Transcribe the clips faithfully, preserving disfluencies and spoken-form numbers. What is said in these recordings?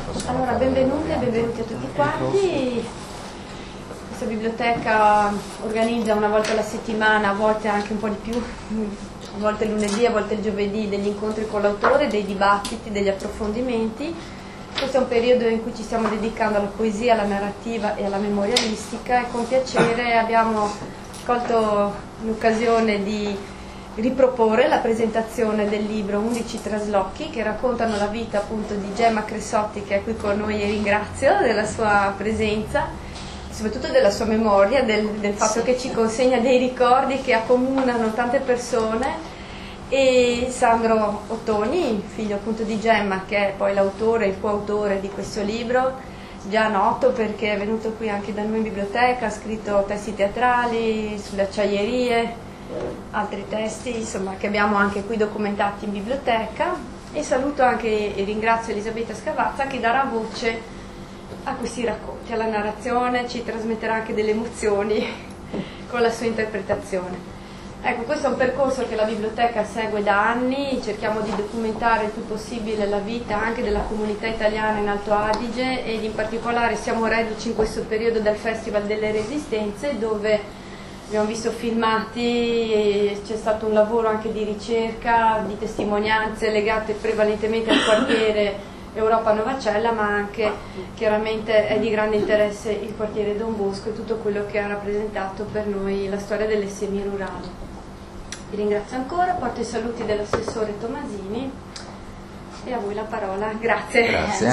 Allora, benvenute e benvenuti a tutti quanti. Questa biblioteca organizza una volta alla settimana, a volte anche un po' di più, a volte lunedì, a volte il giovedì, degli incontri con l'autore, dei dibattiti, degli approfondimenti. Questo è un periodo in cui ci stiamo dedicando alla poesia, alla narrativa e alla memorialistica, e con piacere abbiamo colto l'occasione di riproporre la presentazione del libro undici traslochi che raccontano la vita appunto di Gemma Cressotti, che è qui con noi e ringrazio della sua presenza, soprattutto della sua memoria, del, del fatto che ci consegna dei ricordi che accomunano tante persone, e Sandro Ottoni, figlio appunto di Gemma, che è poi l'autore, il coautore di questo libro, già noto perché è venuto qui anche da noi in biblioteca, ha scritto testi teatrali sulle acciaierie, altri testi insomma che abbiamo anche qui documentati in biblioteca. E saluto anche e ringrazio Elisabetta Scavazza, che darà voce a questi racconti, alla narrazione, ci trasmetterà anche delle emozioni con la sua interpretazione. Ecco, questo è un percorso che la biblioteca segue da anni, cerchiamo di documentare il più possibile la vita anche della comunità italiana in Alto Adige, ed in particolare siamo reduci in questo periodo dal Festival delle Resistenze, dove abbiamo visto filmati, c'è stato un lavoro anche di ricerca, di testimonianze legate prevalentemente al quartiere Europa Novacella, ma anche chiaramente è di grande interesse il quartiere Don Bosco e tutto quello che ha rappresentato per noi la storia delle semi rurali. Vi ringrazio ancora, porto i saluti dell'assessore Tomasini e a voi la parola. Grazie. Grazie.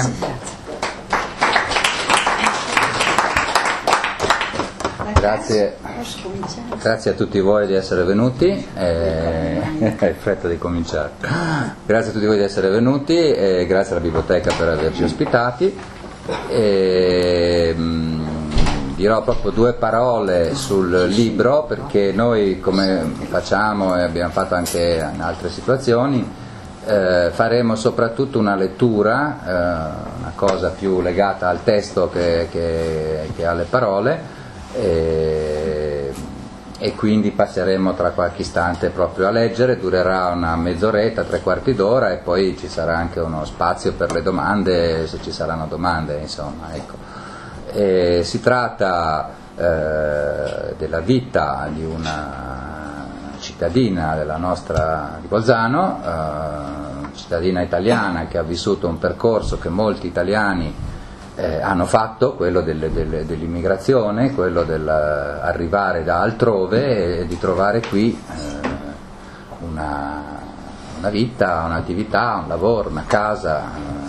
Grazie. Grazie a tutti voi di essere venuti, eh, è fretta di cominciare. Grazie a tutti voi di essere venuti e grazie alla biblioteca per averci ospitati. E, mh, dirò proprio due parole sul libro, perché noi, come facciamo e abbiamo fatto anche in altre situazioni, eh, faremo soprattutto una lettura, eh, una cosa più legata al testo che, che, che alle parole. E, e quindi passeremo tra qualche istante proprio a leggere, durerà una mezz'oretta, tre quarti d'ora, e poi ci sarà anche uno spazio per le domande, se ci saranno domande, insomma, ecco. E si tratta eh, della vita di una cittadina della nostra, di Bolzano, eh, cittadina italiana che ha vissuto un percorso che molti italiani Eh, hanno fatto, quello del, del, dell'immigrazione, quello dell'arrivare da altrove e di trovare qui eh, una, una vita, un'attività, un lavoro, una casa,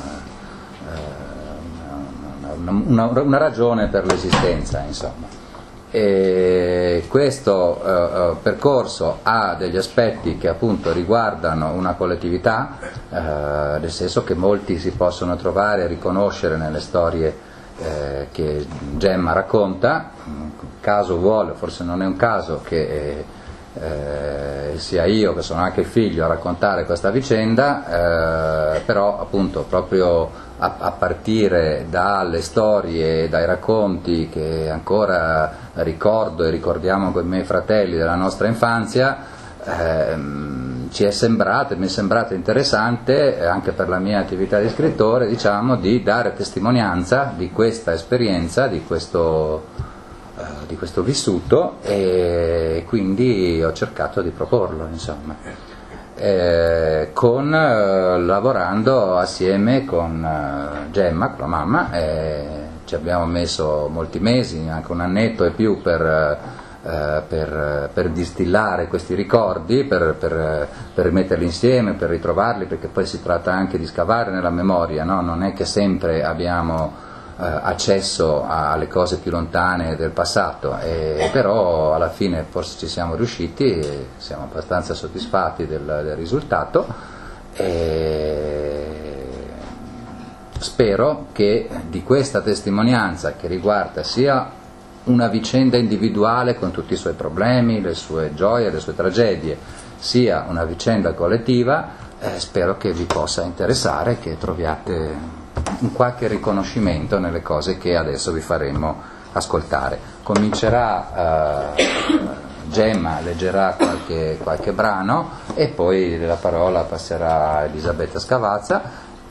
eh, una, una, una, una ragione per l'esistenza, insomma. E questo eh, percorso ha degli aspetti che appunto riguardano una collettività, eh, nel senso che molti si possono trovare e riconoscere nelle storie eh, che Gemma racconta. Caso vuole, forse non è un caso che eh, sia io, che sono anche il figlio, a raccontare questa vicenda, eh, però appunto proprio a, a partire dalle storie, dai racconti che ancora ricordo e ricordiamo con i miei fratelli della nostra infanzia, ehm, ci è sembrato, mi è sembrato interessante, eh, anche per la mia attività di scrittore, diciamo, di dare testimonianza di questa esperienza, di questo, eh, di questo vissuto, e quindi ho cercato di proporlo, insomma. Eh, con, eh, lavorando assieme con eh, Gemma, con la mamma, eh, ci abbiamo messo molti mesi, anche un annetto e più, per, eh, per, per distillare questi ricordi, per, per, per rimetterli insieme, per ritrovarli, perché poi si tratta anche di scavare nella memoria, no? Non è che sempre abbiamo eh, accesso alle cose più lontane del passato, e, però alla fine forse ci siamo riusciti e siamo abbastanza soddisfatti del, del risultato, e spero che di questa testimonianza, che riguarda sia una vicenda individuale con tutti i suoi problemi, le sue gioie, le sue tragedie, sia una vicenda collettiva, eh, spero che vi possa interessare, che troviate un qualche riconoscimento nelle cose che adesso vi faremo ascoltare. Comincerà eh, Gemma, leggerà qualche, qualche brano, e poi la parola passerà a Elisabetta Scavazza,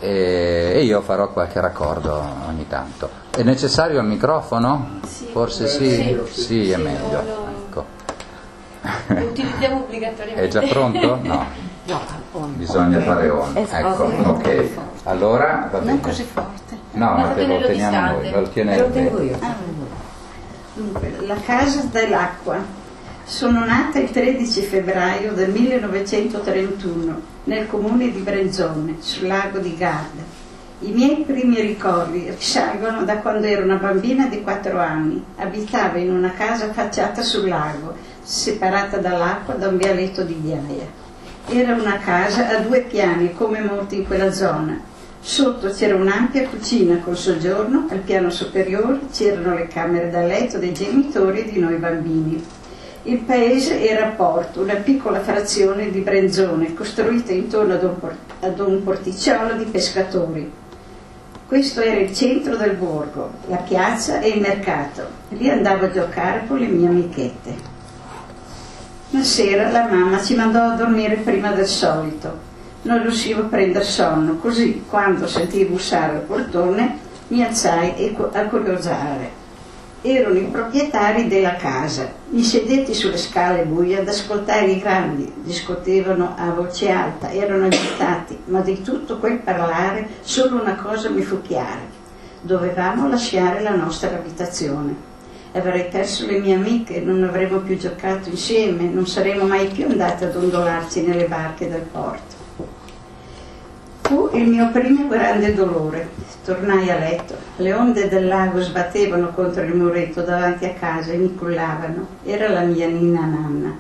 e, e io farò qualche raccordo ogni tanto. È necessario il microfono? Sì. Forse sì? Sì, sì, è meglio. Ecco. Lo utilizziamo obbligatoriamente. È già pronto? No. Bisogna fare on. Ecco, ok. Allora va bene. Non così forte. No, ma te lo teniamo noi, lo tenete. Lo tengo io. Ah, dunque, la Casa dell'Acqua. Sono nata il tredici febbraio del millenovecentotrentuno nel comune di Brenzone, sul lago di Garda. I miei primi ricordi risalgono da quando ero una bambina di quattro anni. Abitavo in una casa affacciata sul lago, separata dall'acqua da un vialetto di ghiaia. Era una casa a due piani, come molti in quella zona. Sotto c'era un'ampia cucina col soggiorno, al piano superiore c'erano le camere da letto dei genitori e di noi bambini. Il paese era Porto, una piccola frazione di Brenzone, costruita intorno ad un, port- ad un porticciolo di pescatori. Questo era il centro del borgo, la piazza e il mercato. Lì andavo a giocare con le mie amichette. Una sera la mamma ci mandò a dormire prima del solito. Non riuscivo a prendere sonno, così quando sentii bussare al portone mi alzai a curiosare. Erano i proprietari della casa. Mi sedetti sulle scale buie ad ascoltare i grandi, discutevano a voce alta, erano agitati, ma di tutto quel parlare solo una cosa mi fu chiara: dovevamo lasciare la nostra abitazione. Avrei perso le mie amiche, non avremmo più giocato insieme, non saremmo mai più andati ad ondolarci nelle barche del porto. Fu il mio primo grande dolore. Tornai a letto. Le onde del lago sbattevano contro il muretto davanti a casa e mi cullavano. Era la mia ninna nanna.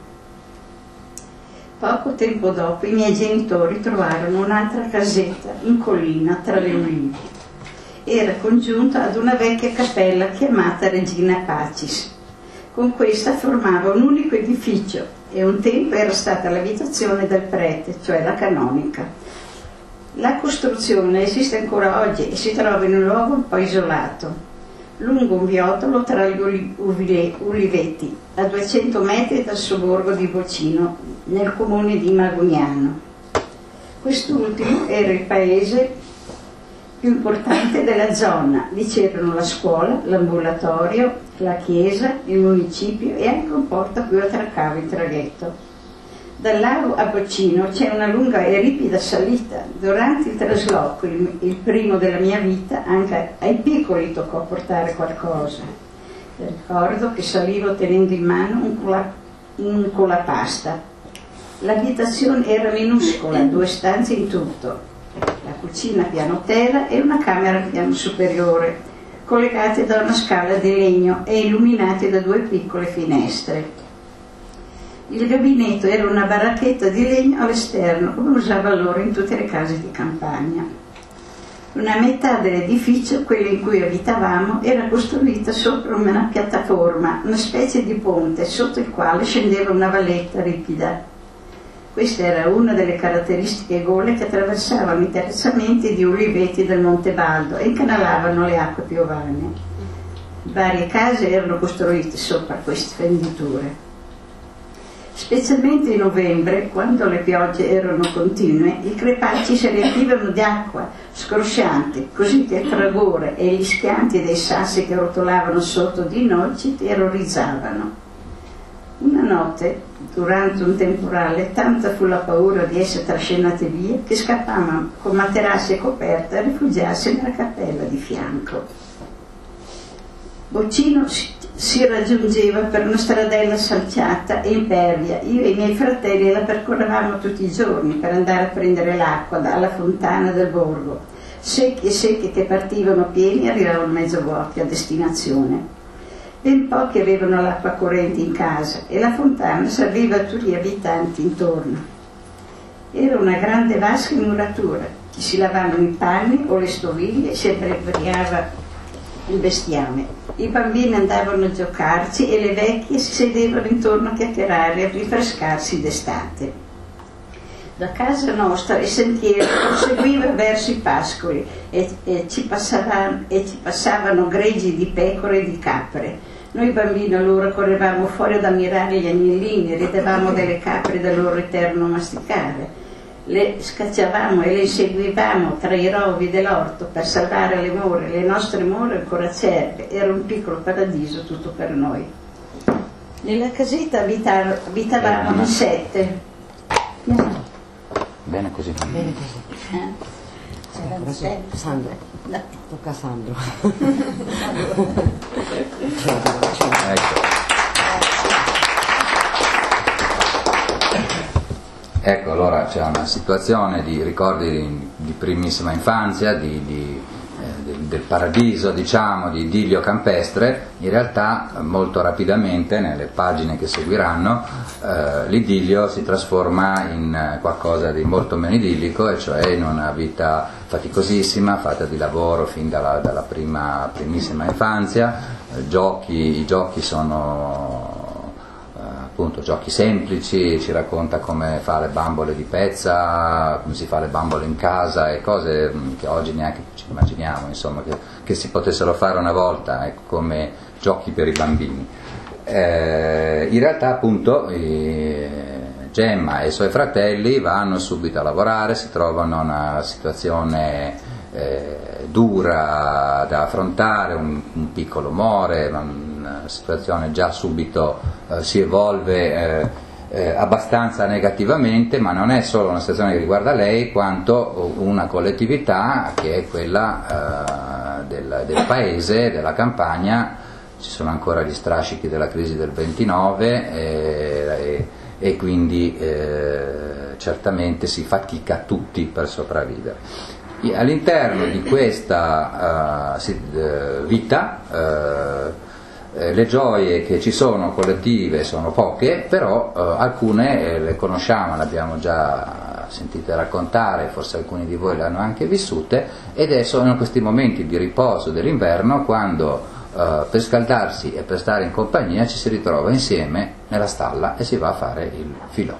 Poco tempo dopo i miei genitori trovarono un'altra casetta in collina tra le ulive. Era congiunta ad una vecchia cappella chiamata Regina Pacis. Con questa formava un unico edificio e un tempo era stata l'abitazione del prete, cioè la canonica. La costruzione esiste ancora oggi e si trova in un luogo un po' isolato, lungo un viottolo tra gli uliveti, a duecento metri dal sobborgo di Vocino, nel comune di Magugnano. Quest'ultimo era il paese più importante della zona. Vi c'erano la scuola, l'ambulatorio, la chiesa, il municipio e anche un porto a cui attraccava il traghetto. Dal lago a Vocino c'è una lunga e ripida salita. Durante il trasloco, il, il primo della mia vita, anche ai piccoli toccò portare qualcosa. Ricordo che salivo tenendo in mano un, cola, un colapasta. L'abitazione era minuscola, due stanze in tutto. La cucina piano terra e una camera piano superiore, collegate da una scala di legno e illuminate da due piccole finestre. Il gabinetto era una baracchetta di legno all'esterno, come usava allora in tutte le case di campagna. Una metà dell'edificio, quella in cui abitavamo, era costruita sopra una piattaforma, una specie di ponte, sotto il quale scendeva una valletta ripida. Questa era una delle caratteristiche gole che attraversavano i terrazzamenti di uliveti del Monte Baldo e incanalavano le acque piovane. Varie case erano costruite sopra queste fenditure. Specialmente in novembre, quando le piogge erano continue, i crepacci si riempivano di acqua scrosciante, così che il fragore e gli schianti dei sassi che rotolavano sotto di noi ci terrorizzavano. Una notte, durante un temporale, tanta fu la paura di essere trascinati via che scappavamo con materassi e coperte a rifugiarsi nella cappella di fianco. Vocino si raggiungeva per una stradella salciata e impervia. Io e i miei fratelli la percorrevamo tutti i giorni per andare a prendere l'acqua dalla fontana del borgo. Secchi e secchi che partivano pieni arrivavano mezzo vuoti a destinazione. Ben pochi avevano l'acqua corrente in casa e la fontana serviva a tutti gli abitanti intorno. Era una grande vasca in muratura, ci si lavavano i panni o le stoviglie e si abbreviava il bestiame. I bambini andavano a giocarci e le vecchie si sedevano intorno a chiacchierare e a rinfrescarsi d'estate. Da casa nostra il sentiero proseguiva verso i pascoli e, e, ci passavano, e ci passavano greggi di pecore e di capre. Noi bambini allora correvamo fuori ad ammirare gli agnellini, ridevamo delle capre del loro eterno masticare. le scacciavamo e le inseguivamo tra i rovi dell'orto per salvare le more, le nostre more ancora acerbe. Era un piccolo paradiso tutto per noi. Nella casetta abita- abitavamo in sette. Bene così. Bene così. Eh? Adesso Sandro, tocca a Sandro. Ecco. Ecco, allora c'è una situazione di ricordi di, di primissima infanzia, di, di, eh, del, del paradiso, diciamo, di idillio campestre. In realtà molto rapidamente, nelle pagine che seguiranno, eh, l'idillio si trasforma in qualcosa di molto meno idillico, e cioè in una vita faticosissima, fatta di lavoro fin dalla, dalla prima, primissima infanzia. Eh, giochi, i giochi sono appunto giochi semplici, ci racconta come fa le bambole di pezza, come si fa le bambole in casa e cose che oggi neanche ci immaginiamo, insomma, che, che si potessero fare una volta, ecco, come giochi per i bambini. Eh, in realtà appunto eh, Gemma e i suoi fratelli vanno subito a lavorare, si trovano in una situazione eh, dura da affrontare, un, un piccolo muore, una situazione già subito eh, si evolve eh, eh, abbastanza negativamente, ma non è solo una situazione che riguarda lei, quanto una collettività che è quella eh, del, del paese, della campagna. Ci sono ancora gli strascichi della crisi del ventinove e, e, e quindi eh, certamente si fatica tutti per sopravvivere. All'interno di questa uh, vita uh, le gioie che ci sono collettive sono poche, però uh, alcune le conosciamo, le abbiamo già sentite raccontare, forse alcuni di voi le hanno anche vissute, ed sono questi momenti di riposo dell'inverno, quando uh, per scaldarsi e per stare in compagnia ci si ritrova insieme nella stalla e si va a fare il filò.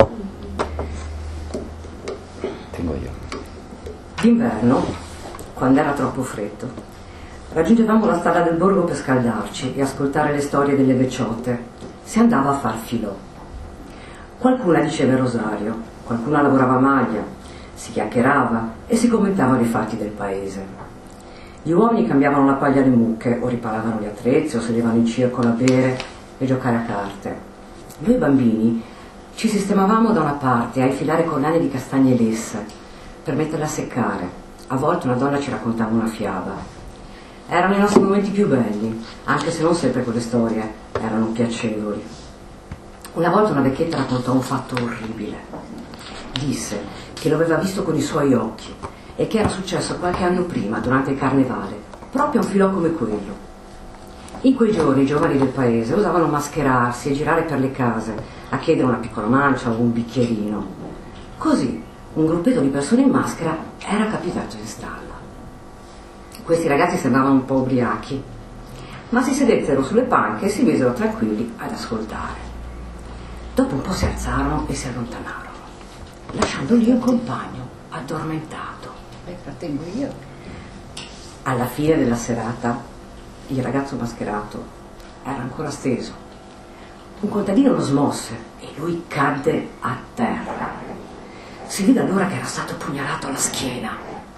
Tengo io. D'inverno, quando era troppo freddo, raggiungevamo la stalla del borgo per scaldarci e ascoltare le storie delle vecchiotte. Si andava a far filò. Qualcuna diceva il rosario, qualcuna lavorava a maglia, si chiacchierava e si commentavano i fatti del paese. Gli uomini cambiavano la paglia alle mucche, o riparavano gli attrezzi, o sedevano in circolo a bere e giocare a carte. Noi bambini ci sistemavamo da una parte a infilare collane di castagne lesse per metterla a seccare. A volte una donna ci raccontava una fiaba. Erano i nostri momenti più belli, anche se non sempre quelle storie erano piacevoli. Una volta una vecchietta raccontò un fatto orribile. Disse che lo aveva visto con i suoi occhi e che era successo qualche anno prima, durante il carnevale, proprio a un filò come quello. In quei giorni i giovani del paese usavano mascherarsi e girare per le case a chiedere una piccola mancia o un bicchierino. Così un gruppetto di persone in maschera era capitato in stalla. Questi ragazzi sembravano un po' ubriachi, ma si sedettero sulle panche e si misero tranquilli ad ascoltare. Dopo un po' si alzarono e si allontanarono, lasciando lì un compagno addormentato. Beh, trattengo io. Alla fine della serata il ragazzo mascherato era ancora steso. Un contadino lo smosse e lui cadde a terra. Si vide allora che era stato pugnalato alla schiena.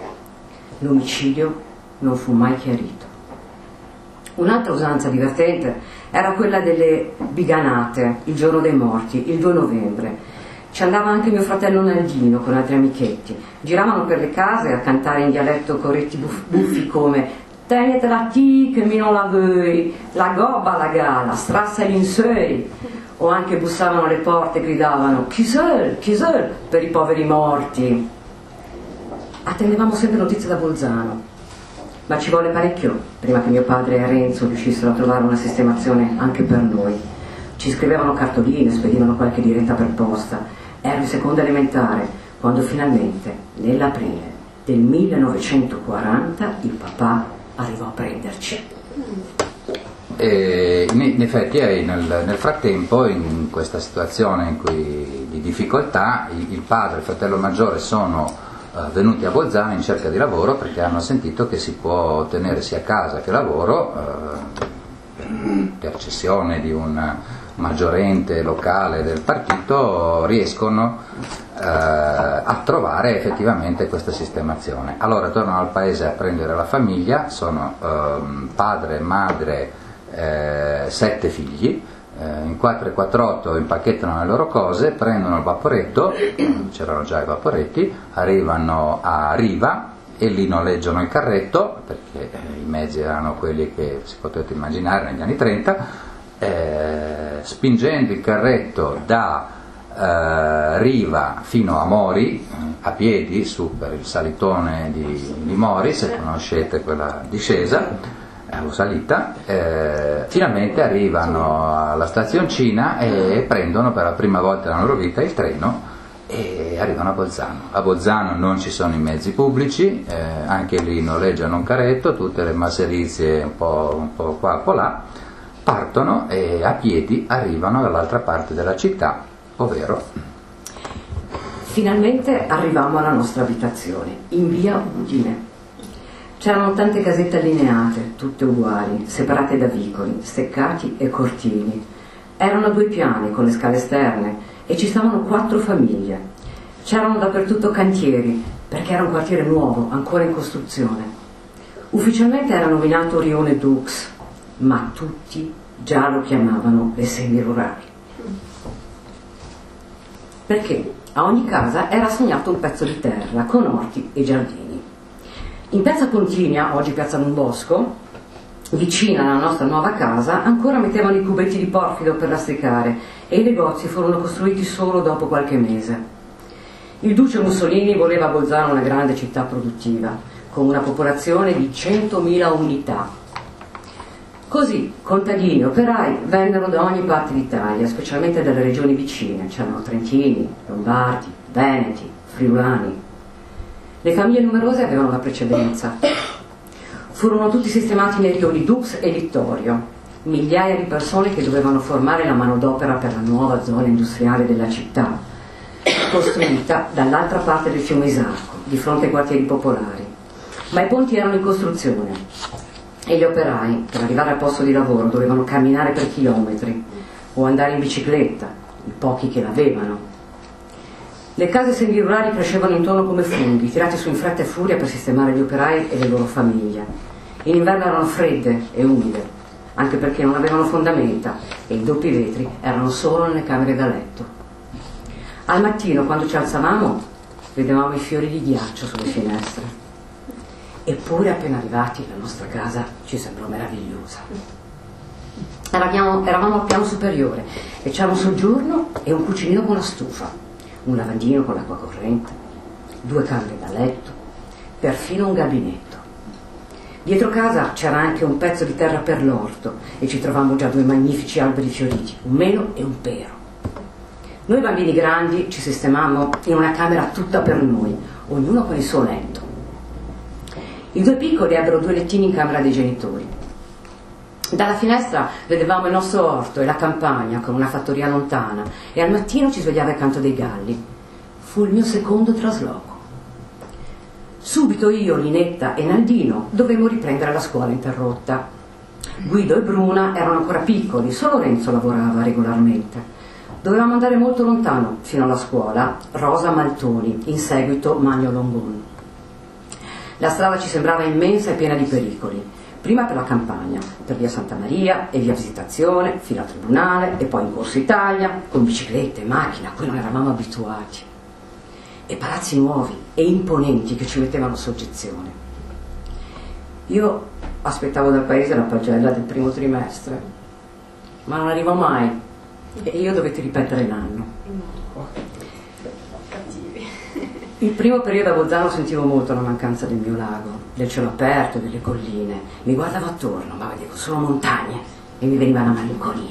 L'omicidio non fu mai chiarito. Un'altra usanza divertente era quella delle biganate, il giorno dei morti, il due novembre. Ci andava anche mio fratello Naldino con altri amichetti. Giravano per le case a cantare in dialetto corretti buffi come «Tenetela ti che mi non la vuoi, la gobba la gala, strassa l'insei». O anche bussavano alle porte e gridavano «Chi sei? Chi sei?» per i poveri morti. Attendevamo sempre notizie da Bolzano, ma ci volle parecchio prima che mio padre e Renzo riuscissero a trovare una sistemazione anche per noi. Ci scrivevano cartoline, spedivano qualche diretta per posta. Ero in seconda elementare quando finalmente, nell'aprile del millenovecentoquaranta, il papà arrivò a prenderci. E in effetti nel, nel frattempo, in questa situazione in cui, di difficoltà, il, il padre e il fratello maggiore sono uh, venuti a Bolzano in cerca di lavoro, perché hanno sentito che si può ottenere sia casa che lavoro uh, per cessione di un maggiorente locale del partito. Riescono eh, a trovare effettivamente questa sistemazione. Allora tornano al paese a prendere la famiglia, sono eh, padre, madre, eh, sette figli, eh, in quattro e quattr'otto impacchettano le loro cose, prendono il vaporetto, c'erano già i vaporetti, arrivano a Riva e lì noleggiano il carretto, perché i mezzi erano quelli che si potete immaginare negli anni trenta, eh, spingendo il carretto da eh, Riva fino a Mori, a piedi, su per il salitone di, di Mori, se conoscete quella discesa, o salita, eh, finalmente arrivano alla stazioncina e prendono per la prima volta nella loro vita il treno e arrivano a Bolzano. A Bolzano non ci sono i mezzi pubblici, eh, anche lì noleggiano un carretto, tutte le masserizie un po', un po' qua, un po' là, partono e a piedi arrivano dall'altra parte della città, ovvero... Finalmente arrivammo alla nostra abitazione, in via Udine. C'erano tante casette allineate, tutte uguali, separate da vicoli, steccati e cortili. Erano a due piani con le scale esterne e ci stavano quattro famiglie. C'erano dappertutto cantieri, perché era un quartiere nuovo, ancora in costruzione. Ufficialmente era nominato Rione Dux, ma tutti già lo chiamavano le semirurali. Perché a ogni casa era assegnato un pezzo di terra con orti e giardini. In piazza Pontinia, oggi piazza Don Bosco, vicina alla nostra nuova casa, ancora mettevano i cubetti di porfido per lastricare e i negozi furono costruiti solo dopo qualche mese. Il duce Mussolini voleva a Bolzano una grande città produttiva, con una popolazione di centomila unità. Così contadini e operai vennero da ogni parte d'Italia, specialmente dalle regioni vicine. C'erano trentini, lombardi, veneti, friulani. Le famiglie numerose avevano la precedenza. Furono tutti sistemati nei rioni Dux e Littorio, migliaia di persone che dovevano formare la manodopera per la nuova zona industriale della città, costruita dall'altra parte del fiume Isarco, di fronte ai quartieri popolari. Ma i ponti erano in costruzione e gli operai, per arrivare al posto di lavoro, dovevano camminare per chilometri o andare in bicicletta, i pochi che l'avevano. Le case semirurali crescevano intorno come funghi, tirati su in fretta e furia per sistemare gli operai e le loro famiglie. In inverno erano fredde e umide, anche perché non avevano fondamenta e i doppi vetri erano solo nelle camere da letto. Al mattino, quando ci alzavamo, vedevamo i fiori di ghiaccio sulle finestre. Eppure, appena arrivati, la nostra casa ci sembrò meravigliosa. Eravamo, eravamo al piano superiore e c'era un soggiorno e un cucinino con la stufa, un lavandino con l'acqua corrente, due camere da letto, perfino un gabinetto. Dietro casa c'era anche un pezzo di terra per l'orto e ci trovammo già due magnifici alberi fioriti, un melo e un pero. Noi bambini grandi ci sistemammo in una camera tutta per noi, ognuno con il suo letto. I due piccoli ebbero due lettini in camera dei genitori. Dalla finestra vedevamo il nostro orto e la campagna con una fattoria lontana e al mattino ci svegliava il canto dei galli. Fu il mio secondo trasloco. Subito io, Linetta e Naldino dovemmo riprendere la scuola interrotta. Guido e Bruna erano ancora piccoli, solo Renzo lavorava regolarmente. Dovevamo andare molto lontano fino alla scuola Rosa Maltoni, in seguito Magno Longon. La strada ci sembrava immensa e piena di pericoli. Prima per la campagna, per via Santa Maria e via Visitazione, fino al Tribunale e poi in Corso Italia, con biciclette e macchine a cui non eravamo abituati. E palazzi nuovi e imponenti che ci mettevano soggezione. Io aspettavo dal paese la pagella del primo trimestre, ma non arrivò mai e io dovetti ripetere l'anno. Il primo periodo a Bolzano sentivo molto la mancanza del mio lago, del cielo aperto, delle colline. Mi guardavo attorno, ma vedevo solo montagne e mi veniva la malinconia.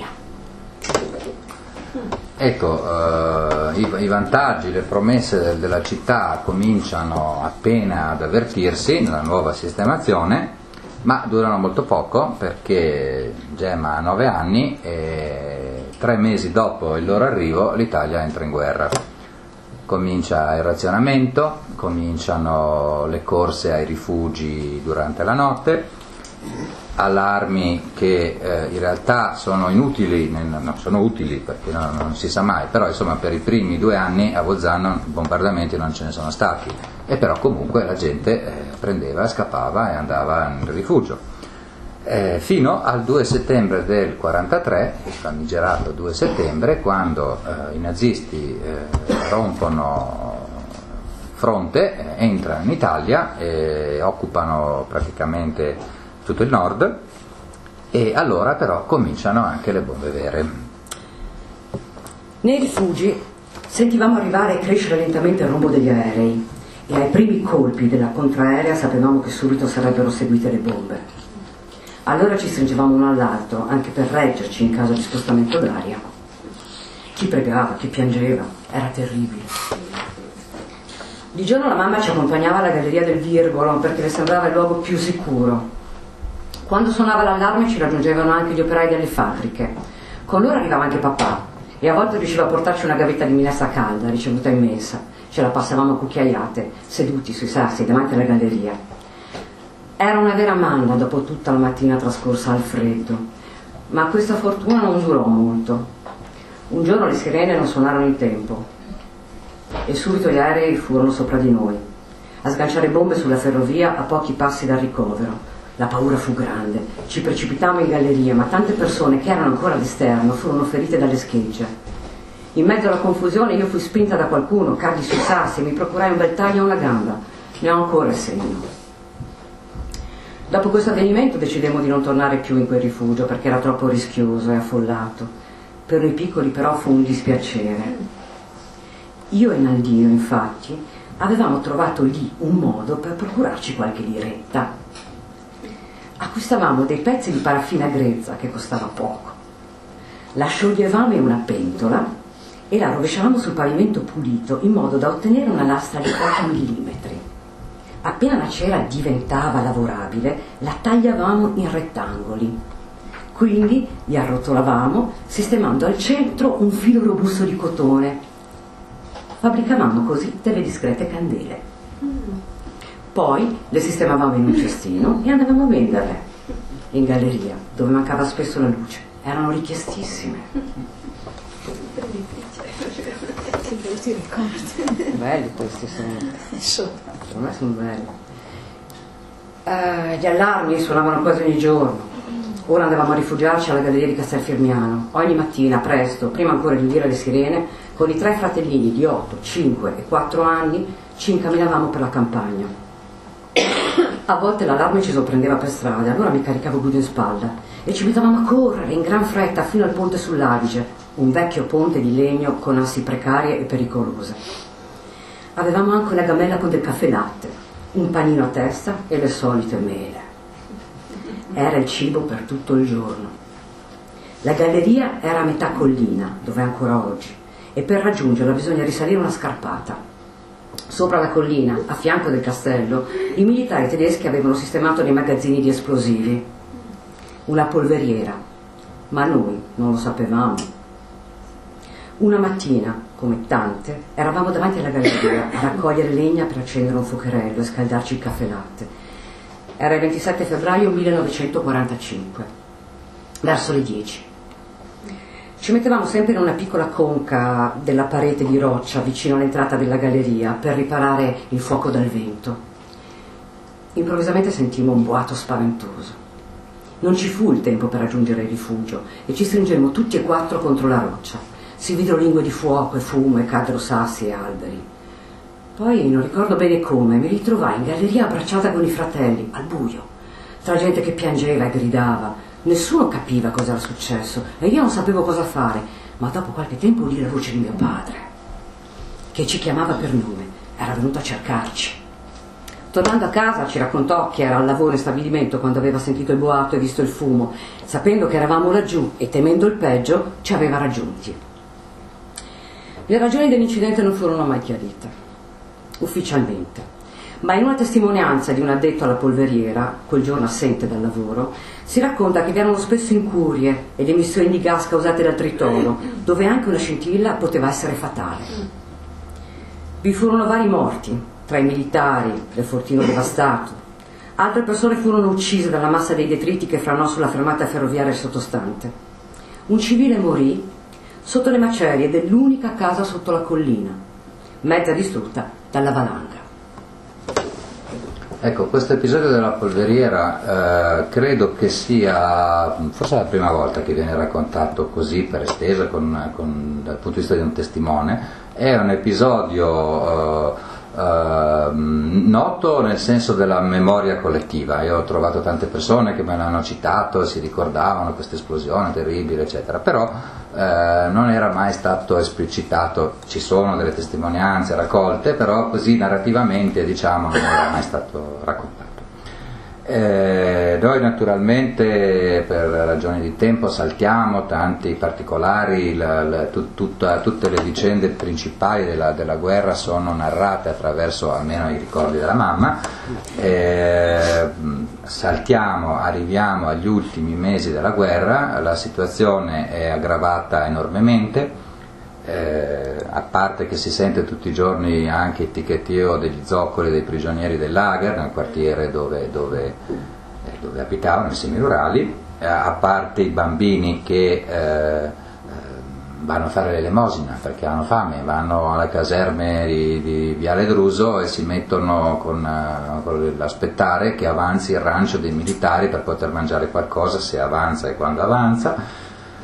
Ecco, eh, i, i vantaggi, le promesse del, della città cominciano appena ad avvertirsi nella nuova sistemazione, ma durano molto poco perché Gemma ha nove anni e tre mesi dopo il loro arrivo l'Italia entra in guerra. Comincia il razionamento, cominciano le corse ai rifugi durante la notte allarmi che eh, in realtà sono inutili, no, sono utili perché no, non si sa mai, però insomma per i primi due anni a Bolzano bombardamenti non ce ne sono stati, e però comunque la gente eh, prendeva, scappava e andava in rifugio. Eh, fino al due settembre del quarantatré, il famigerato due settembre, quando eh, i nazisti eh, rompono fronte, eh, entrano in Italia e occupano praticamente tutto il nord, e allora però cominciano anche le bombe vere. Nei rifugi sentivamo arrivare e crescere lentamente il rombo degli aerei, e ai primi colpi della contraerea sapevamo che subito sarebbero seguite le bombe. Allora ci stringevamo uno all'altro, anche per reggerci in caso di spostamento d'aria. Chi pregava, chi piangeva, era terribile. Di giorno la mamma ci accompagnava alla galleria del Virgolo perché le sembrava il luogo più sicuro. Quando suonava l'allarme ci raggiungevano anche gli operai delle fabbriche. Con loro arrivava anche papà, e a volte riusciva a portarci una gavetta di minestra calda, ricevuta in mensa. Ce la passavamo a cucchiaiate, seduti sui sassi davanti alla galleria. Era una vera manna dopo tutta la mattina trascorsa al freddo, ma questa fortuna non durò molto. Un giorno le sirene non suonarono in tempo e subito gli aerei furono sopra di noi, a sganciare bombe sulla ferrovia a pochi passi dal ricovero. La paura fu grande, ci precipitammo in galleria, ma tante persone che erano ancora all'esterno furono ferite dalle schegge. In mezzo alla confusione io fui spinta da qualcuno, caddi sui sassi e mi procurai un bel taglio a una gamba. Ne ho ancora il segno. Dopo questo avvenimento decidemmo di non tornare più in quel rifugio perché era troppo rischioso e affollato. Per noi piccoli però fu un dispiacere. Io e Naldino, infatti, avevamo trovato lì un modo per procurarci qualche liretta. Acquistavamo dei pezzi di paraffina grezza che costava poco. La scioglievamo in una pentola e la rovesciavamo sul pavimento pulito in modo da ottenere una lastra di quattro millimetri. Appena la cera diventava lavorabile, la tagliavamo in rettangoli. Quindi li arrotolavamo, sistemando al centro un filo robusto di cotone. Fabbricavamo così delle discrete candele. Poi le sistemavamo in un cestino e andavamo a venderle in galleria, dove mancava spesso la luce. Erano richiestissime. Belli questi sono. Per me sono belli. Uh, gli allarmi suonavano quasi ogni giorno. Ora andavamo a rifugiarci alla galleria di Castelfirmiano. Ogni mattina, presto, prima ancora di udire le sirene, con i tre fratellini di otto, cinque e quattro anni ci incamminavamo per la campagna. A volte l'allarme ci sorprendeva per strada, allora mi caricavo Guido in spalla e ci mettavamo a correre in gran fretta fino al ponte sull'Adige, un vecchio ponte di legno con assi precarie e pericolose. Avevamo anche una gamella con del caffè latte, un panino a testa e le solite mele. Era il cibo per tutto il giorno. La galleria era a metà collina, dove è ancora oggi, e per raggiungerla bisogna risalire una scarpata. Sopra la collina, a fianco del castello, i militari tedeschi avevano sistemato dei magazzini di esplosivi, una polveriera, ma noi non lo sapevamo. Una mattina, come tante, eravamo davanti alla galleria a raccogliere legna per accendere un fuocherello e scaldarci il caffè latte. Era il ventisette febbraio millenovecentoquarantacinque, verso le dieci. Ci mettevamo sempre in una piccola conca della parete di roccia vicino all'entrata della galleria per riparare il fuoco dal vento. Improvvisamente sentimmo un boato spaventoso. Non ci fu il tempo per raggiungere il rifugio e ci stringemmo tutti e quattro contro la roccia. Si videro lingue di fuoco e fumo e caddero sassi e alberi. Poi, non ricordo bene come, mi ritrovai in galleria abbracciata con i fratelli, al buio, tra gente che piangeva e gridava. Nessuno capiva cosa era successo e io non sapevo cosa fare, ma dopo qualche tempo udì la voce di mio padre, che ci chiamava per nome, era venuto a cercarci. Tornando a casa ci raccontò che era al lavoro in stabilimento quando aveva sentito il boato e visto il fumo. Sapendo che eravamo laggiù e temendo il peggio, ci aveva raggiunti. Le ragioni dell'incidente non furono mai chiarite, ufficialmente. Ma in una testimonianza di un addetto alla polveriera, quel giorno assente dal lavoro, si racconta che vi erano spesso incurie e le emissioni di gas causate dal tritolo, dove anche una scintilla poteva essere fatale. Vi furono vari morti, tra i militari del fortino devastato, Altre persone furono uccise dalla massa dei detriti che franò sulla fermata ferroviaria sottostante. Un civile morì sotto le macerie dell'unica casa sotto la collina, mezza distrutta dalla valanga. Ecco, questo episodio della polveriera eh, credo che sia forse la prima volta che viene raccontato così per esteso con, con, dal punto di vista di un testimone. È un episodio eh, eh, noto nel senso della memoria collettiva. Io ho trovato tante persone che me l'hanno citato, si ricordavano questa esplosione terribile, eccetera, però eh, non era mai stato esplicitato. Ci sono delle testimonianze raccolte, però così narrativamente, diciamo, non era mai stato raccontato. Eh, noi naturalmente per ragioni di tempo saltiamo tanti particolari, la, la, tut, tutta, tutte le vicende principali della, della guerra sono narrate attraverso almeno i ricordi della mamma. Eh, saltiamo, arriviamo agli ultimi mesi della guerra, la situazione è aggravata enormemente. Eh, a parte che si sente tutti i giorni anche il ticchettio degli zoccoli dei prigionieri del lager nel quartiere dove, dove, eh, dove abitavano, i semirurali, eh, a parte i bambini che eh, vanno a fare l'elemosina perché hanno fame, vanno alle caserme di, di Viale Druso e si mettono con, uh, con l'aspettare che avanzi il rancio dei militari per poter mangiare qualcosa, se avanza e quando avanza.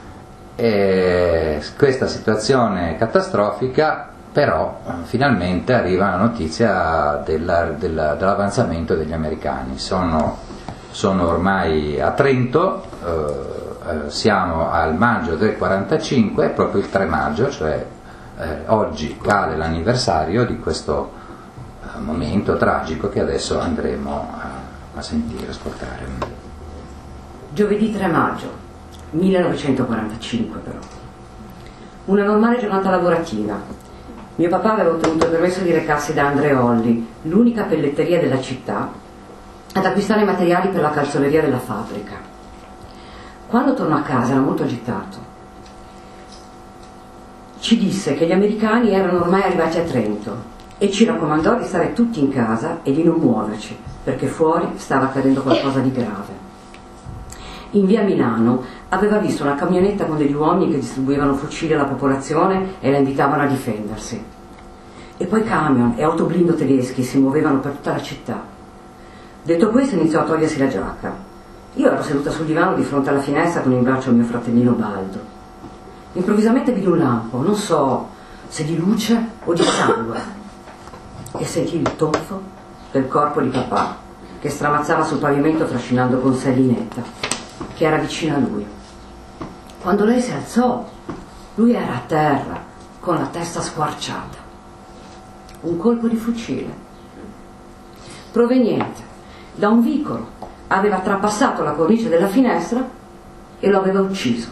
E questa situazione catastrofica, però finalmente arriva la notizia della, della, dell'avanzamento degli americani. Sono, sono ormai a Trento, eh, siamo al maggio del quarantacinque, proprio il tre maggio, cioè eh, oggi cade l'anniversario di questo eh, momento tragico che adesso andremo a, a sentire, ascoltare. Giovedì tre maggio millenovecentoquarantacinque, però. Una normale giornata lavorativa. Mio papà aveva ottenuto il permesso di recarsi da Andreolli, l'unica pelletteria della città, ad acquistare i materiali per la calzoleria della fabbrica. Quando tornò a casa era molto agitato. Ci disse che gli americani erano ormai arrivati a Trento e ci raccomandò di stare tutti in casa e di non muoverci, perché fuori stava accadendo qualcosa di grave. In via Milano aveva visto una camionetta con degli uomini che distribuivano fucili alla popolazione e la invitavano a difendersi. E poi camion e autoblindo tedeschi si muovevano per tutta la città. Detto questo iniziò a togliersi la giacca. Io ero seduta sul divano di fronte alla finestra con in braccio mio fratellino Baldo. Improvvisamente vidi un lampo, non so se di luce o di sangue, e sentii il tonfo del corpo di papà che stramazzava sul pavimento trascinando con sé Linetta, che era vicino a lui. Quando lei si alzò, lui era a terra, con la testa squarciata. Un colpo di fucile, proveniente da un vicolo, aveva trapassato la cornice della finestra e lo aveva ucciso.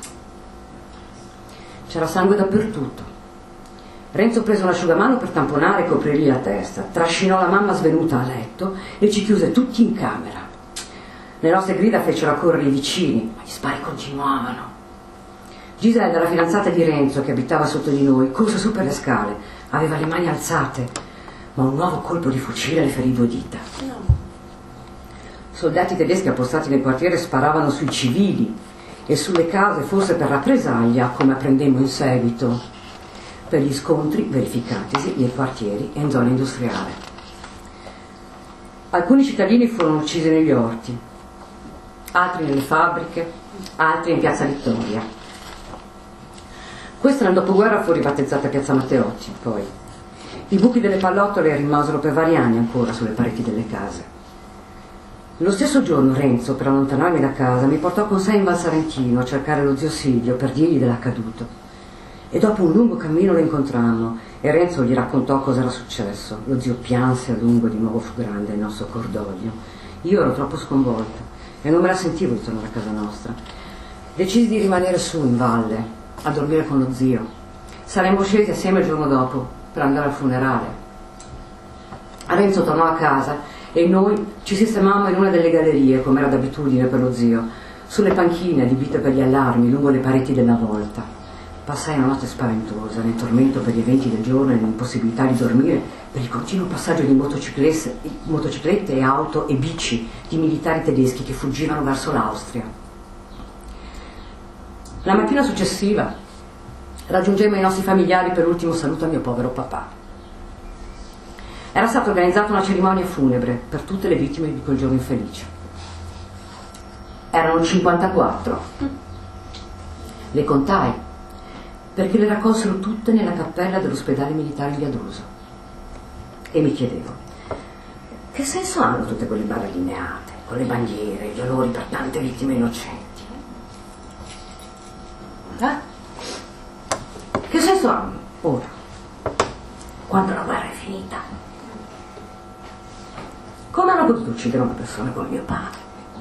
C'era sangue dappertutto. Renzo prese un asciugamano per tamponare e coprirgli la testa, trascinò la mamma svenuta a letto e ci chiuse tutti in camera. Le nostre grida fecero correre i vicini, ma gli spari continuavano. Gisella, la fidanzata di Renzo, che abitava sotto di noi, corse su per le scale. Aveva le mani alzate, ma un nuovo colpo di fucile le ferì due dita. Soldati tedeschi appostati nel quartiere sparavano sui civili e sulle case, forse per rappresaglia, come apprendemmo in seguito, per gli scontri verificatisi nei quartieri e in zona industriale. Alcuni cittadini furono uccisi negli orti, altri nelle fabbriche, altri in piazza Vittoria. Questa nel dopoguerra fu ribattezzata piazza Matteotti, poi. I buchi delle pallottole rimasero per vari anni ancora sulle pareti delle case. Lo stesso giorno Renzo, per allontanarmi da casa, mi portò con sé in Val Sarentino a cercare lo zio Silvio per dirgli dell'accaduto. E dopo un lungo cammino lo incontrammo e Renzo gli raccontò cosa era successo. Lo zio pianse a lungo, di nuovo fu grande il nostro cordoglio. Io ero troppo sconvolta e non me la sentivo di tornare a casa nostra. Decisi di rimanere su in valle a dormire con lo zio. Saremmo scesi assieme il giorno dopo per andare al funerale. Renzo tornò a casa e noi ci sistemammo in una delle gallerie, come era d'abitudine per lo zio, sulle panchine adibite per gli allarmi lungo le pareti della volta. Passai una notte spaventosa, nel tormento per gli eventi del giorno e nell'impossibilità di dormire per il continuo passaggio di motociclette, motociclette e auto e bici di militari tedeschi che fuggivano verso l'Austria. La mattina successiva raggiungemmo i nostri familiari per l'ultimo saluto al mio povero papà. Era stata organizzata una cerimonia funebre per tutte le vittime di quel giorno infelice. Erano cinquantaquattro. Le contai, perché le raccolsero tutte nella cappella dell'ospedale militare di Aduso. E mi chiedevo, che senso hanno tutte quelle barre allineate, con le bandiere, gli onori per tante vittime innocenti? Eh? Che senso hanno ora, quando la guerra è finita? Come hanno potuto uccidere una persona come mio padre?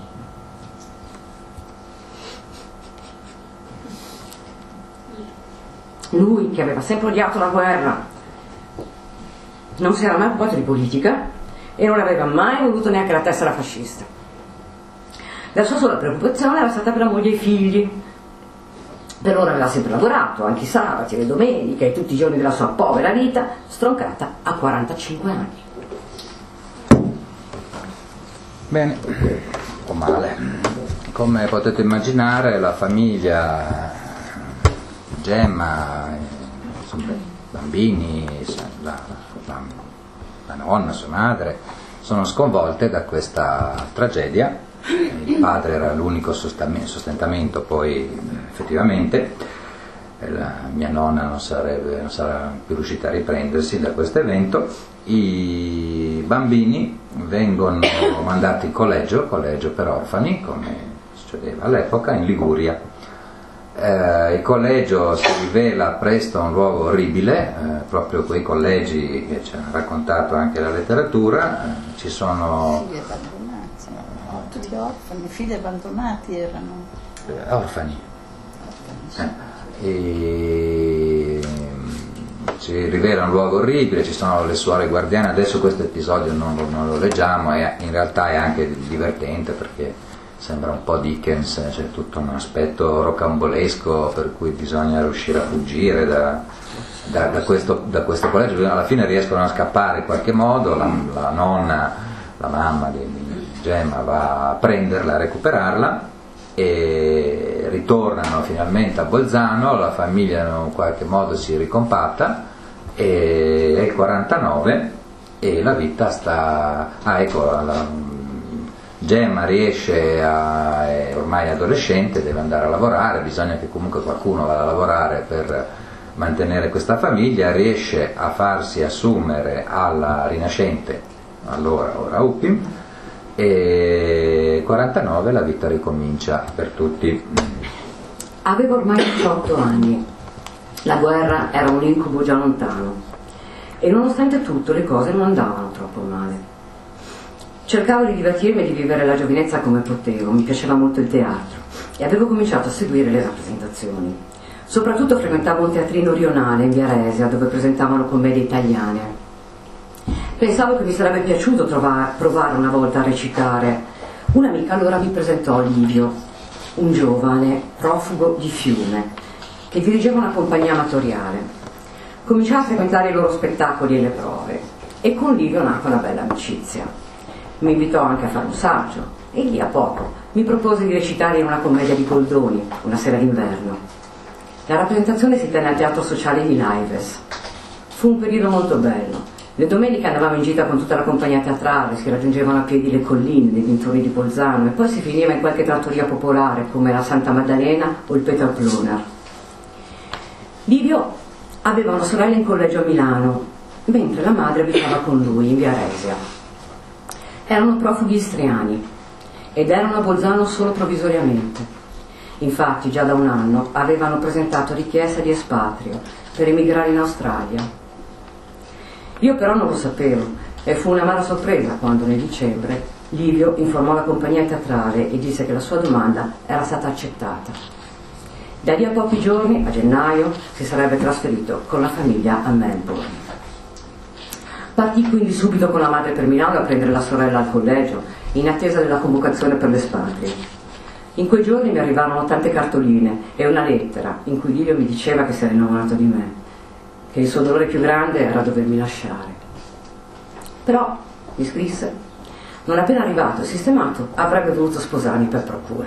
Lui, che aveva sempre odiato la guerra, non si era mai occupato di politica e non aveva mai voluto neanche la tessera fascista. La sua sola preoccupazione era stata per la moglie e i figli. Per ora aveva sempre lavorato, anche i sabati, le domeniche e tutti i giorni della sua povera vita, stroncata a quarantacinque anni. Bene, o male. Come potete immaginare, la famiglia, Gemma, insomma, i bambini, la, la, la nonna, sua madre, sono sconvolte da questa tragedia. Il padre era l'unico sostentamento, poi effettivamente la mia nonna non, sarebbe, non sarà più riuscita a riprendersi da questo evento. I bambini vengono mandati in collegio, collegio per orfani, come succedeva all'epoca, in Liguria. Eh, il collegio si rivela presto un luogo orribile, eh, proprio quei collegi che ci ha raccontato anche la letteratura. Eh, ci sono figli abbandonati, no? Tutti orfani, figli abbandonati erano. Eh, orfani. orfani sì. eh, e si rivela un luogo orribile, ci sono le suore guardiane. Adesso questo episodio non lo, non lo leggiamo, e in realtà è anche divertente perché sembra un po' Dickens, c'è tutto un aspetto rocambolesco per cui bisogna riuscire a fuggire da, da, da, questo, da questo collegio. Alla fine riescono a scappare in qualche modo, la, la nonna, la mamma di, di Gemma va a prenderla, a recuperarla, e ritornano finalmente a Bolzano. La famiglia in qualche modo si ricompatta, e è il quarantanove e la vita sta... Ah, ecco, la, Gemma riesce a, è ormai adolescente, deve andare a lavorare, bisogna che comunque qualcuno vada a lavorare per mantenere questa famiglia, riesce a farsi assumere alla Rinascente, allora ora U P I M, e quarantanove la vita ricomincia per tutti. Avevo ormai diciotto anni, la guerra era un incubo già lontano e nonostante tutto le cose non andavano troppo male. Cercavo di divertirmi e di vivere la giovinezza come potevo, mi piaceva molto il teatro e avevo cominciato a seguire le rappresentazioni. Soprattutto frequentavo un teatrino rionale in via Resia dove presentavano commedie italiane. Pensavo che mi sarebbe piaciuto trovare, provare una volta a recitare. Un'amica allora mi presentò Livio, un giovane profugo di Fiume che dirigeva una compagnia amatoriale. Cominciai a frequentare i loro spettacoli e le prove e con Livio nacque una bella amicizia. Mi invitò anche a fare un saggio e lì a poco mi propose di recitare in una commedia di Goldoni, una sera d'inverno. La rappresentazione si tenne al Teatro Sociale di Laives. Fu un periodo molto bello. Le domeniche andavamo in gita con tutta la compagnia teatrale, si raggiungevano a piedi le colline dei dintorni di Bolzano e poi si finiva in qualche trattoria popolare come la Santa Maddalena o il Peter Ploner. Livio aveva una sorella in collegio a Milano, mentre la madre abitava con lui in via Resia. Erano profughi istriani ed erano a Bolzano solo provvisoriamente. Infatti già da un anno avevano presentato richiesta di espatrio per emigrare in Australia. Io però non lo sapevo e fu un'amara sorpresa quando nel dicembre Livio informò la compagnia teatrale e disse che la sua domanda era stata accettata. Da lì a pochi giorni, a gennaio, si sarebbe trasferito con la famiglia a Melbourne. Partì quindi subito con la madre per Milano a prendere la sorella al collegio, in attesa della convocazione per l'espatrio. In quei giorni mi arrivarono tante cartoline e una lettera in cui Livio mi diceva che si era innamorato di me, che il suo dolore più grande era dovermi lasciare. Però, mi scrisse, non appena arrivato e sistemato, avrebbe voluto sposarmi per procura.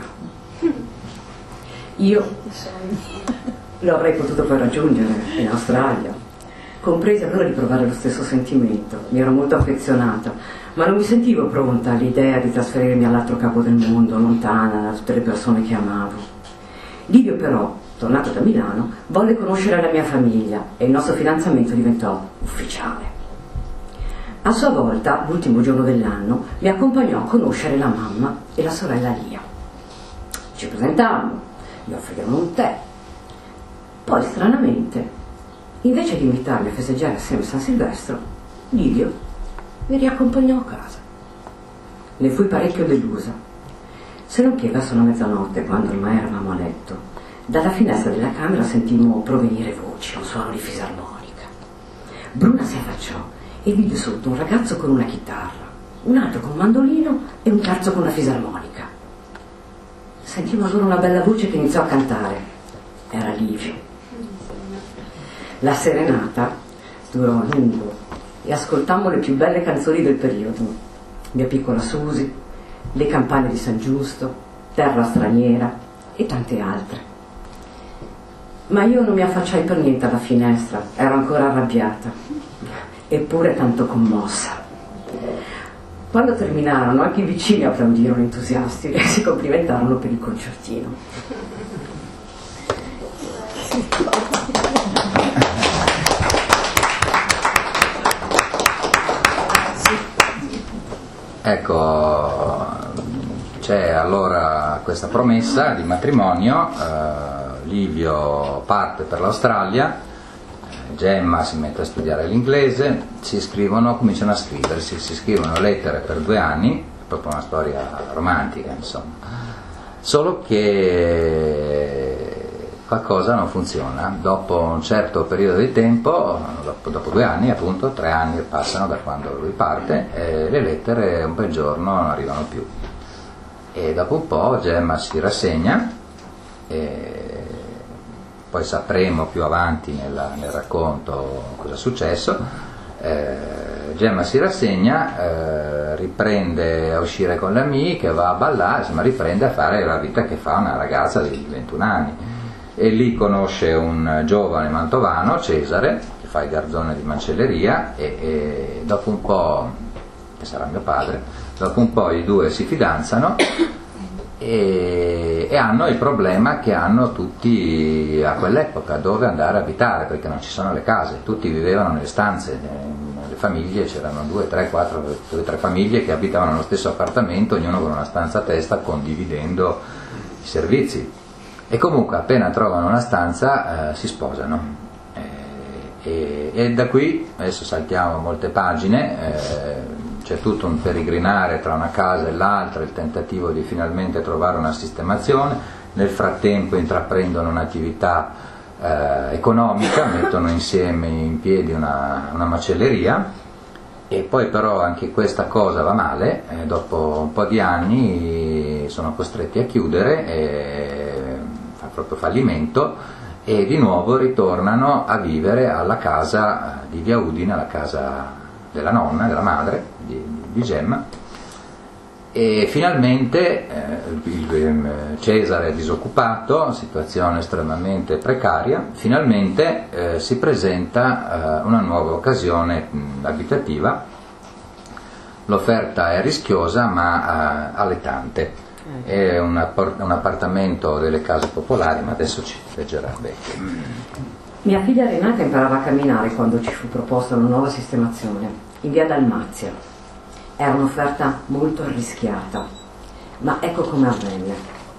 Io lo avrei potuto poi raggiungere in Australia. Compresi allora di provare lo stesso sentimento. Mi ero molto affezionata, ma non mi sentivo pronta all'idea di trasferirmi all'altro capo del mondo, lontana da tutte le persone che amavo. Livio però, tornato da Milano, volle conoscere la mia famiglia e il nostro fidanzamento diventò ufficiale. A sua volta, l'ultimo giorno dell'anno, mi accompagnò a conoscere la mamma e la sorella Lia. Ci presentammo, mi offrirono un tè. Poi, stranamente, invece di invitarmi a festeggiare assieme San Silvestro, Livio mi riaccompagnò a casa. Ne fui parecchio delusa, se non che verso la mezzanotte, quando ormai eravamo a letto, dalla finestra della camera sentimmo provenire voci, un suono di fisarmonica. Bruna si affacciò e vide sotto un ragazzo con una chitarra, un altro con un mandolino e un terzo con una fisarmonica. Sentimmo allora una bella voce che iniziò a cantare. Era Livio. La serenata durò a lungo e ascoltammo le più belle canzoni del periodo: Mia piccola Susi, Le campane di San Giusto, Terra straniera e tante altre. Ma io non mi affacciai per niente alla finestra, ero ancora arrabbiata, eppure tanto commossa. Quando terminarono, anche i vicini applaudirono entusiasti e si complimentarono per il concertino. Ecco, c'è allora questa promessa di matrimonio, eh, Livio parte per l'Australia, Gemma si mette a studiare l'inglese, si scrivono, cominciano a scriversi, si scrivono lettere per due anni, è proprio una storia romantica, insomma, solo che qualcosa non funziona. Dopo un certo periodo di tempo, dopo, dopo due anni appunto, tre anni passano da quando lui parte, e le lettere un bel giorno non arrivano più. E dopo un po' Gemma si rassegna, e poi sapremo più avanti nella, nel racconto cosa è successo. Eh, Gemma si rassegna, eh, riprende a uscire con le amiche, va a ballare, ma riprende a fare la vita che fa una ragazza di ventuno anni. E lì conosce un giovane mantovano, Cesare, che fa il garzone di macelleria, e, e dopo un po', che sarà mio padre, dopo un po' i due si fidanzano e, e hanno il problema che hanno tutti a quell'epoca, dove andare a abitare, perché non ci sono le case, tutti vivevano nelle stanze, nelle famiglie, c'erano due, tre, quattro, due, tre famiglie che abitavano nello stesso appartamento, ognuno con una stanza a testa, condividendo i servizi. E comunque appena trovano una stanza eh, si sposano, eh, e, e da qui, adesso saltiamo molte pagine, eh, c'è tutto un peregrinare tra una casa e l'altra, il tentativo di finalmente trovare una sistemazione. Nel frattempo intraprendono un'attività eh, economica, mettono insieme in piedi una, una macelleria, e poi però anche questa cosa va male, eh, dopo un po' di anni sono costretti a chiudere, e proprio fallimento, e di nuovo ritornano a vivere alla casa di via Udine, alla casa della nonna, della madre di, di Gemma, e finalmente eh, il, Cesare è disoccupato, situazione estremamente precaria, finalmente eh, si presenta eh, una nuova occasione mh, abitativa. L'offerta è rischiosa ma eh, allettante. È un, apport- un appartamento delle case popolari, ma adesso ci leggerà Becchi. Mia figlia Renata imparava a camminare quando ci fu proposta una nuova sistemazione in via Dalmazia. Era un'offerta molto arrischiata, ma ecco come avvenne.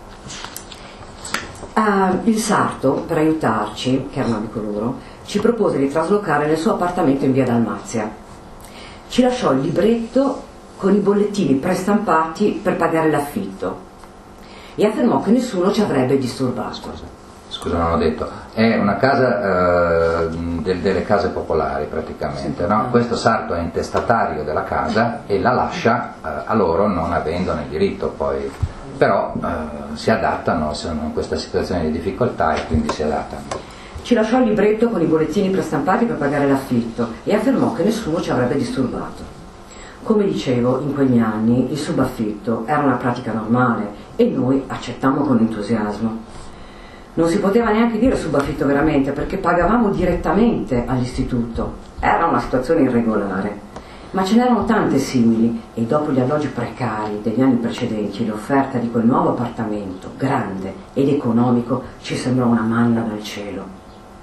Uh, il sarto, per aiutarci, che era un amico loro, ci propose di traslocare nel suo appartamento in via Dalmazia. Ci lasciò il libretto con i bollettini prestampati per pagare l'affitto e affermò che nessuno ci avrebbe disturbato. Scusa, scusa non ho detto, è una casa eh, del, delle case popolari praticamente, no? Questo sarto è intestatario della casa e la lascia eh, a loro, non avendone diritto poi, però eh, si adattano, sono in questa situazione di difficoltà e quindi si adattano. Ci lasciò il libretto con i bollettini prestampati per pagare l'affitto e affermò che nessuno ci avrebbe disturbato. Come dicevo, in quegli anni il subaffitto era una pratica normale e noi accettammo con entusiasmo. Non si poteva neanche dire subaffitto veramente, perché pagavamo direttamente all'istituto. Era una situazione irregolare, ma ce n'erano tante simili e dopo gli alloggi precari degli anni precedenti l'offerta di quel nuovo appartamento, grande ed economico, ci sembrò una manna dal cielo.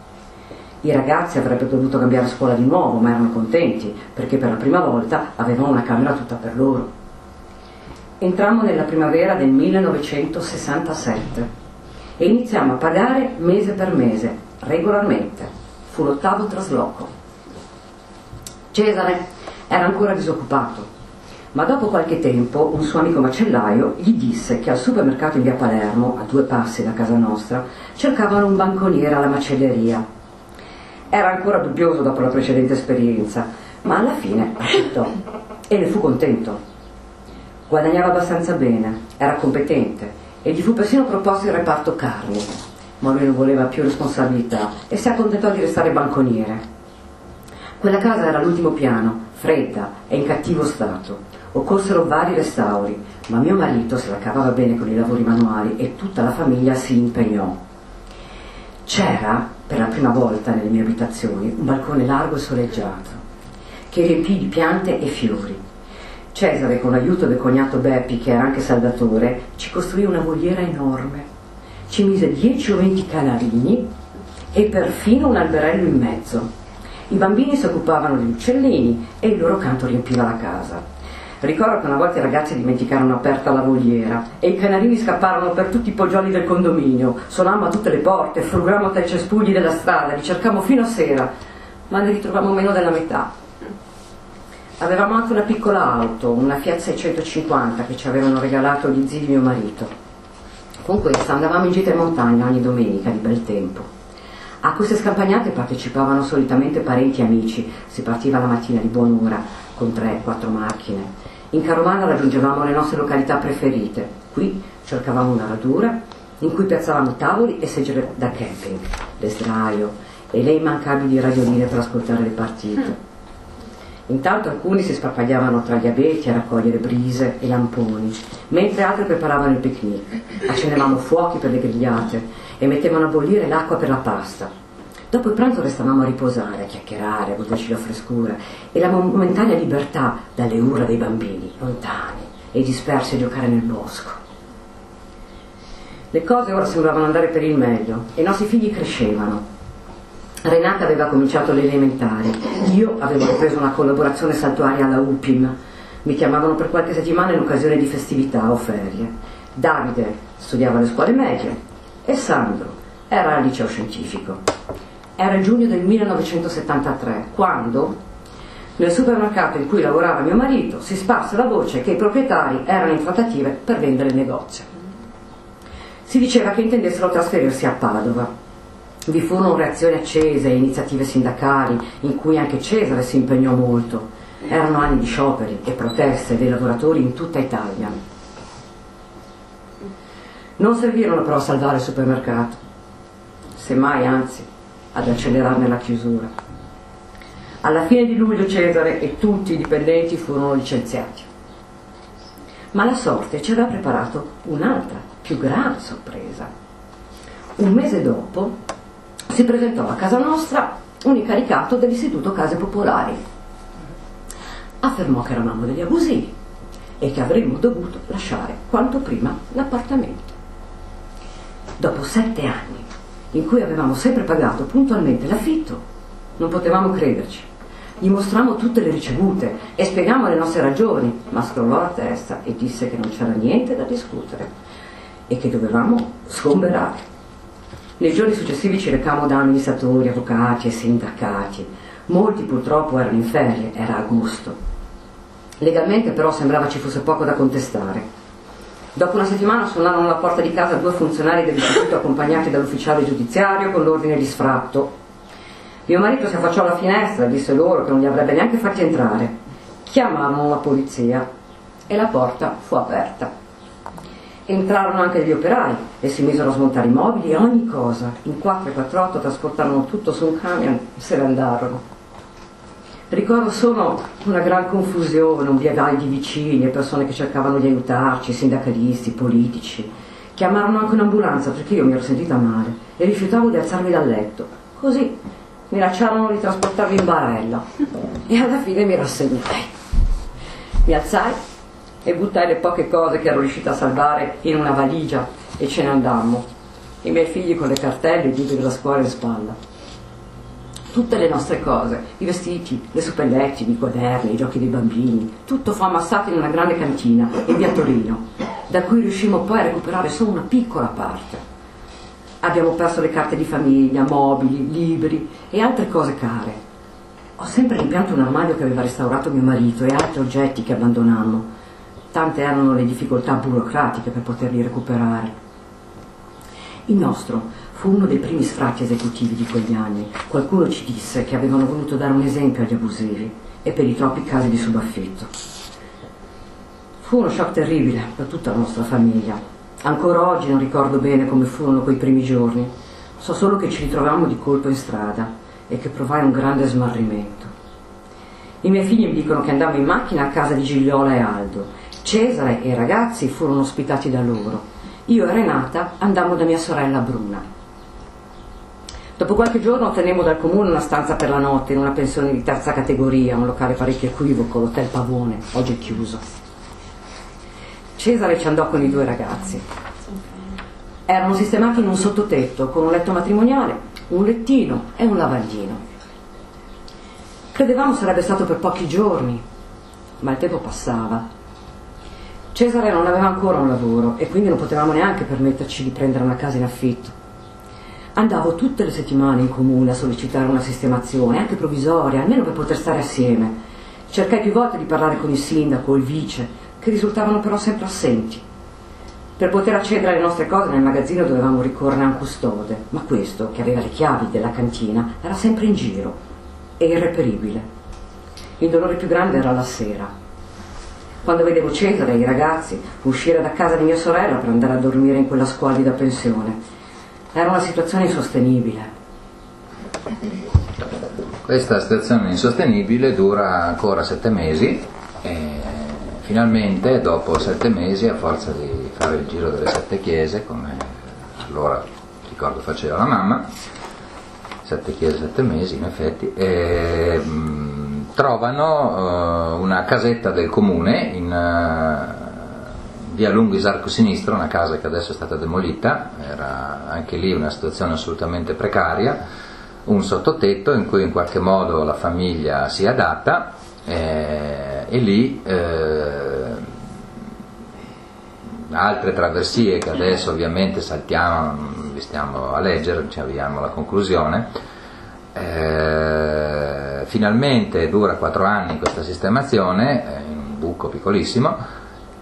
I ragazzi avrebbero dovuto cambiare scuola di nuovo, ma erano contenti, perché per la prima volta avevano una camera tutta per loro. Entrammo nella primavera del millenovecentosessantasette e iniziamo a pagare mese per mese, regolarmente. Fu l'ottavo trasloco. Cesare era ancora disoccupato, ma dopo qualche tempo un suo amico macellaio gli disse che al supermercato in via Palermo, a due passi da casa nostra, cercavano un banconiere alla macelleria. Era ancora dubbioso dopo la precedente esperienza, ma alla fine accettò e ne fu contento. Guadagnava abbastanza bene, era competente e gli fu persino proposto il reparto carni, ma lui non voleva più responsabilità e si accontentò di restare banconiere. Quella casa era all'ultimo piano, fredda e in cattivo stato. Occorsero vari restauri, ma mio marito se la cavava bene con i lavori manuali e tutta la famiglia si impegnò. C'era, per la prima volta nelle mie abitazioni, un balcone largo e soleggiato, che riempì di piante e fiori. Cesare, con l'aiuto del cognato Beppi, che era anche saldatore, ci costruì una voliera enorme. Ci mise dieci o venti canarini e perfino un alberello in mezzo. I bambini si occupavano degli uccellini e il loro canto riempiva la casa. Ricordo che una volta i ragazzi dimenticarono aperta la voliera e i canarini scapparono per tutti i poggioli del condominio. Suonammo a tutte le porte, frugrammo tra i cespugli della strada, li cercammo fino a sera, ma ne ritrovammo meno della metà. Avevamo anche una piccola auto, una Fiat seicentocinquanta che ci avevano regalato gli zii di mio marito. Con questa andavamo in gita in montagna ogni domenica di bel tempo. A queste scampagnate partecipavano solitamente parenti e amici. Si partiva la mattina di buon'ora con tre quattro macchine. In carovana raggiungevamo le nostre località preferite. Qui cercavamo una radura in cui piazzavamo tavoli e seggiole da camping, le sdraio e le immancabili radioline per ascoltare le partite. Intanto alcuni si sparpagliavano tra gli abeti a raccogliere brise e lamponi, mentre altri preparavano il picnic. Accendevamo fuochi per le grigliate e mettevano a bollire l'acqua per la pasta. Dopo il pranzo restavamo a riposare, a chiacchierare, a goderci la frescura e la momentanea libertà dalle urla dei bambini, lontani e dispersi a giocare nel bosco. Le cose ora sembravano andare per il meglio e i nostri figli crescevano. Renata aveva cominciato le elementari, io avevo preso una collaborazione saltuaria alla U P I M, mi chiamavano per qualche settimana in occasione di festività o ferie. Davide studiava alle scuole medie e Sandro era al liceo scientifico. Era il giugno del millenovecentosettantatré, quando nel supermercato in cui lavorava mio marito si sparse la voce che i proprietari erano in trattative per vendere il negozio. Si diceva che intendessero trasferirsi a Padova. Vi furono reazioni accese e iniziative sindacali in cui anche Cesare si impegnò molto. Erano anni di scioperi e proteste dei lavoratori in tutta Italia. Non servirono però a salvare il supermercato, semmai anzi ad accelerarne la chiusura. Alla fine di luglio Cesare e tutti i dipendenti furono licenziati. Ma la sorte ci aveva preparato un'altra, più grave sorpresa. Un mese dopo si presentò a casa nostra un incaricato dell'Istituto Case Popolari. Affermò che eravamo degli abusivi e che avremmo dovuto lasciare quanto prima l'appartamento. Dopo sette anni in cui avevamo sempre pagato puntualmente l'affitto, non potevamo crederci. Gli mostrammo tutte le ricevute e spiegammo le nostre ragioni, ma scrollò la testa e disse che non c'era niente da discutere e che dovevamo sgomberare. Nei giorni successivi ci recammo da amministratori, avvocati e sindacati. Molti purtroppo erano in ferie, era agosto. Legalmente però sembrava ci fosse poco da contestare. Dopo una settimana suonarono alla porta di casa due funzionari dell'istituto accompagnati dall'ufficiale giudiziario con l'ordine di sfratto. Mio marito si affacciò alla finestra e disse loro che non li avrebbe neanche fatti entrare. Chiamarono la polizia e la porta fu aperta. Entrarono anche degli operai e si misero a smontare i mobili e ogni cosa. In quattro e quattro otto trasportarono tutto su un camion e se ne andarono. Ricordo solo una gran confusione, un viavaio di vicini e persone che cercavano di aiutarci, sindacalisti, politici. Chiamarono anche un'ambulanza perché io mi ero sentita male e rifiutavo di alzarmi dal letto. Così minacciarono di trasportarmi in barella e alla fine mi rassegnai. Mi alzai e buttai le poche cose che ero riuscita a salvare in una valigia e ce ne andammo. I miei figli con le cartelle e i libri della scuola in spalla. Tutte le nostre cose, i vestiti, le suppelletti, i quaderni, i giochi dei bambini, tutto fu ammassato in una grande cantina in via Torino, da cui riuscimmo poi a recuperare solo una piccola parte. Abbiamo perso le carte di famiglia, mobili, libri e altre cose care. Ho sempre rimpianto un armadio che aveva restaurato mio marito e altri oggetti che abbandonammo. Tante erano le difficoltà burocratiche per poterli recuperare. Il nostro fu uno dei primi sfratti esecutivi di quegli anni. Qualcuno ci disse che avevano voluto dare un esempio agli abusivi e per i troppi casi di subaffitto. Fu uno shock terribile per tutta la nostra famiglia. Ancora oggi non ricordo bene come furono quei primi giorni. So solo che ci ritrovammo di colpo in strada e che provai un grande smarrimento. I miei figli mi dicono che andammo in macchina a casa di Gigliola e Aldo. Cesare e i ragazzi furono ospitati da loro. Io e Renata andammo da mia sorella Bruna. Dopo qualche giorno ottenemmo dal comune una stanza per la notte in una pensione di terza categoria, un locale parecchio equivoco, l'Hotel Pavone, oggi è chiuso. Cesare ci andò con i due ragazzi. Erano sistemati in un sottotetto con un letto matrimoniale, un lettino e un lavandino. Credevamo sarebbe stato per pochi giorni, ma il tempo passava. Cesare non aveva ancora un lavoro e quindi non potevamo neanche permetterci di prendere una casa in affitto. Andavo tutte le settimane in comune a sollecitare una sistemazione, anche provvisoria, almeno per poter stare assieme. Cercai più volte di parlare con il sindaco, il vice, che risultavano però sempre assenti. Per poter accedere alle nostre cose nel magazzino dovevamo ricorrere a un custode, ma questo, che aveva le chiavi della cantina, era sempre in giro e irreperibile. Il dolore più grande era la sera, quando vedevo Cesare e i ragazzi uscire da casa di mia sorella per andare a dormire in quella squallida pensione. Era una situazione insostenibile. Questa situazione insostenibile dura ancora sette mesi e finalmente, dopo sette mesi, a forza di fare il giro delle sette chiese, come allora ricordo faceva la mamma, sette chiese, sette mesi in effetti, e, mh, trovano uh, una casetta del comune in uh, via Lunghi Arco Sinistro, una casa che adesso è stata demolita, era anche lì una situazione assolutamente precaria, un sottotetto in cui in qualche modo la famiglia si adatta eh, e lì eh, altre traversie che adesso ovviamente saltiamo, vi stiamo a leggere, ci avviamo alla conclusione. Eh, finalmente dura quattro anni questa sistemazione, eh, in un buco piccolissimo,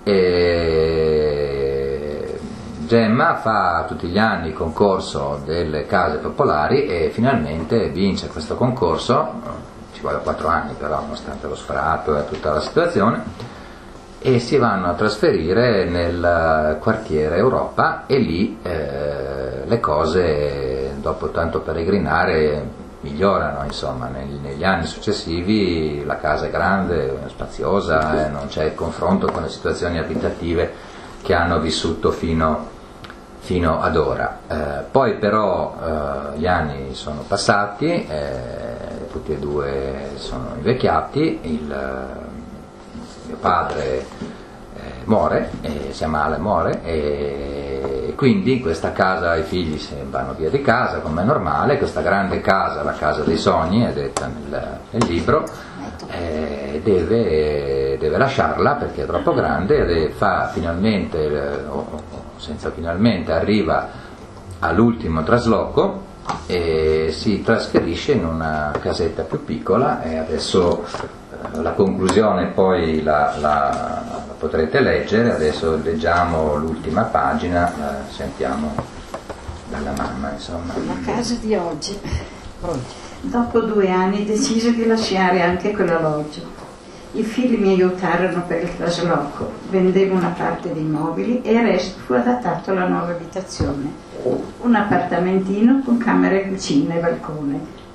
e Gemma fa tutti gli anni il concorso delle case popolari e finalmente vince questo concorso, ci vuole quattro anni però nonostante lo sfratto e tutta la situazione, e si vanno a trasferire nel quartiere Europa e lì eh, le cose, dopo tanto peregrinare, migliorano, insomma. Negli, negli anni successivi la casa è grande, spaziosa, eh, non c'è il confronto con le situazioni abitative che hanno vissuto fino, fino ad ora. Eh, poi però eh, gli anni sono passati, eh, tutti e due sono invecchiati, il, mio padre eh, muore, eh, si ammala e muore, e quindi in questa casa i figli se vanno via di casa, come è normale. Questa grande casa, la casa dei sogni, è detta nel, nel libro, eh, deve, deve lasciarla perché è troppo grande, e fa finalmente, o senza finalmente, arriva all'ultimo trasloco e si trasferisce in una casetta più piccola, e adesso la conclusione poi la, la, la potrete leggere. Adesso leggiamo l'ultima pagina, la sentiamo dalla mamma, insomma. La casa di oggi. Dopo due anni decise di lasciare anche quell'alloggio. I figli mi aiutarono per il trasloco, vendevo una parte dei mobili e il resto fu adattato alla nuova abitazione. Un appartamentino con camera e cucina e balcone,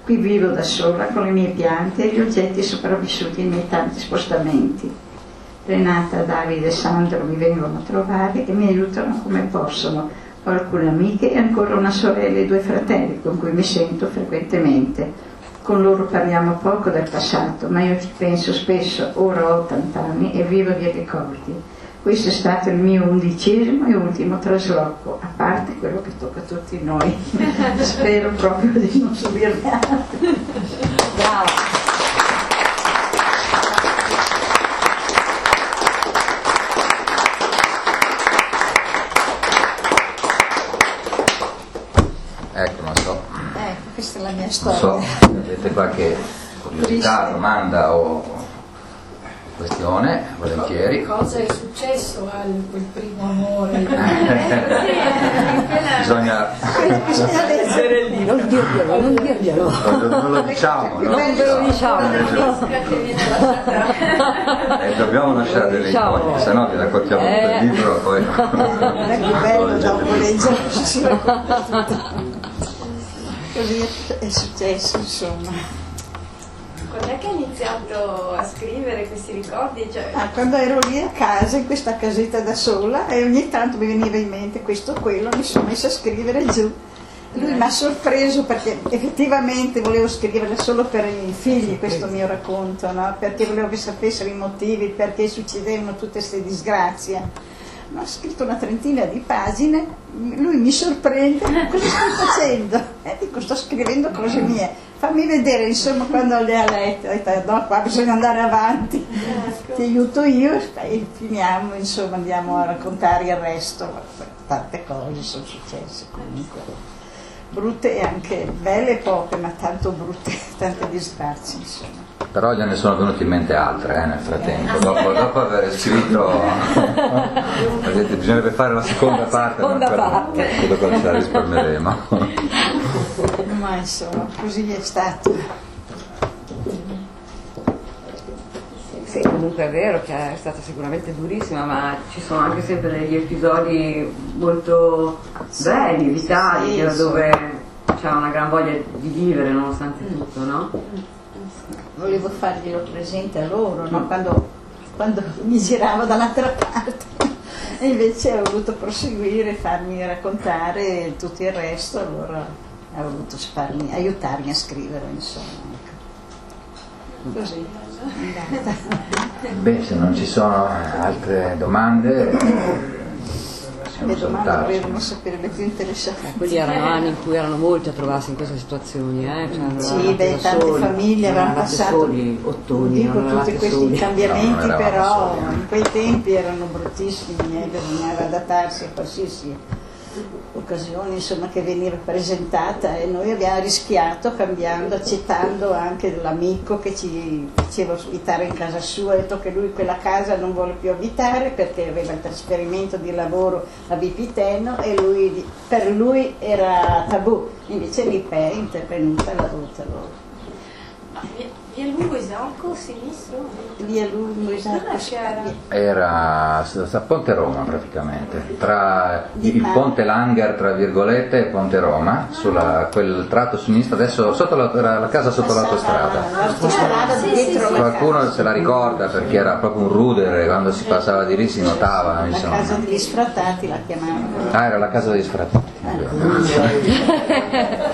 Qui vivo da sola con le mie piante e gli oggetti sopravvissuti ai miei tanti spostamenti. Renata, Davide e Sandro mi vengono a trovare e mi aiutano come possono. Ho alcune amiche e ancora una sorella e due fratelli con cui mi sento frequentemente. Con loro parliamo poco del passato, ma io ci penso spesso. Ora ho ottanta anni e vivo di ricordi. Questo è stato il mio undicesimo e ultimo trasloco, a parte quello che tocca a tutti noi. Spero proprio di non subirne altri. Brava. Ecco, non so. Ecco, questa è la mia Non storia. so, avete qualche curiosità, domanda o questione, volentieri. Cosa è successo a quel primo amore? Bisogna... Essere lì, non dirglielo, non dirglielo. Non, non lo diciamo, no? Non ve lo diciamo. Eh, dobbiamo lasciare delle Diciamo. icone, se no vi raccontiamo tutto Eh. il libro poi... Non è che bello dopo leggere, si racconta tutto. Così è successo, insomma. Quando è che hai iniziato a scrivere questi ricordi? Cioè... Ah, quando ero lì a casa, in questa casetta da sola, e ogni tanto mi veniva in mente questo o quello, mi sono messa a scrivere giù. Lui mi ha sorpreso perché effettivamente volevo scrivere solo per i figli questo mio racconto, no? Perché volevo che sapessero i motivi, perché succedevano tutte queste disgrazie. Ma ho scritto una trentina di pagine, lui mi sorprende, cosa stai facendo? E dico, sto scrivendo cose mie, fammi vedere, insomma, quando le ha lette. Ho detto, no, qua bisogna andare avanti, ti aiuto io e finiamo, insomma, andiamo a raccontare il resto. Tante cose sono successe comunque, brutte e anche belle e poche, ma tanto brutte, tante disgrazie, insomma. Però gliene sono venute in mente altre eh, nel frattempo, dopo, dopo aver scritto, vedete, bisognerebbe fare la seconda parte, seconda ma parte. credo che ce la risparmieremo. Ma insomma, così è stato. Sì, comunque è vero che è stata sicuramente durissima, ma ci sono anche sempre degli episodi molto belli, vitali, sì, sì. dove c'è una gran voglia di vivere nonostante tutto, no? Volevo farglielo presente a loro, no? quando, quando mi giravo dall'altra parte, e invece ho voluto proseguire, farmi raccontare tutto il resto, allora ho voluto farmi, aiutarmi a scrivere, insomma. Ecco. Così è andata. Beh, se non ci sono altre domande, possiamo Le domande salutarci. volevano sapere le più interessanti. Quelli erano anni in cui erano molti a trovarsi in queste situazioni, eh? Cioè, non Sì, eravate beh, da tante soli, famiglie non avevano eravate passato, soli, ottoni, dico, non tutti eravate questi soli. cambiamenti, No, non eravamo però soli. in quei tempi erano bruttissimi, eh, bisognava adattarsi a qualsiasi occasione, insomma, che veniva presentata, e noi abbiamo rischiato cambiando, accettando anche l'amico che ci faceva ospitare in casa sua. Ha detto che lui quella casa non vuole più abitare perché aveva il trasferimento di lavoro a Vipiteno e lui, per lui era tabù, invece l'I P E è intervenuta e l'ha voluta loro. Via Lungo Isacco, sinistro? Via Lungo Isacco, Dov'è che era? Era a Ponte Roma praticamente, tra Di il Mare. Ponte Langer tra virgolette e Ponte Roma, sulla quel tratto sinistro, adesso sotto la, era la casa sotto l'autostrada. L'autostrada Sì, dietro sì, la Qualcuno casa. se la ricorda perché era proprio un rudere, quando si passava di lì si notava, La insomma. casa degli sfrattati la chiamavano. Ah, era la casa degli sfrattati.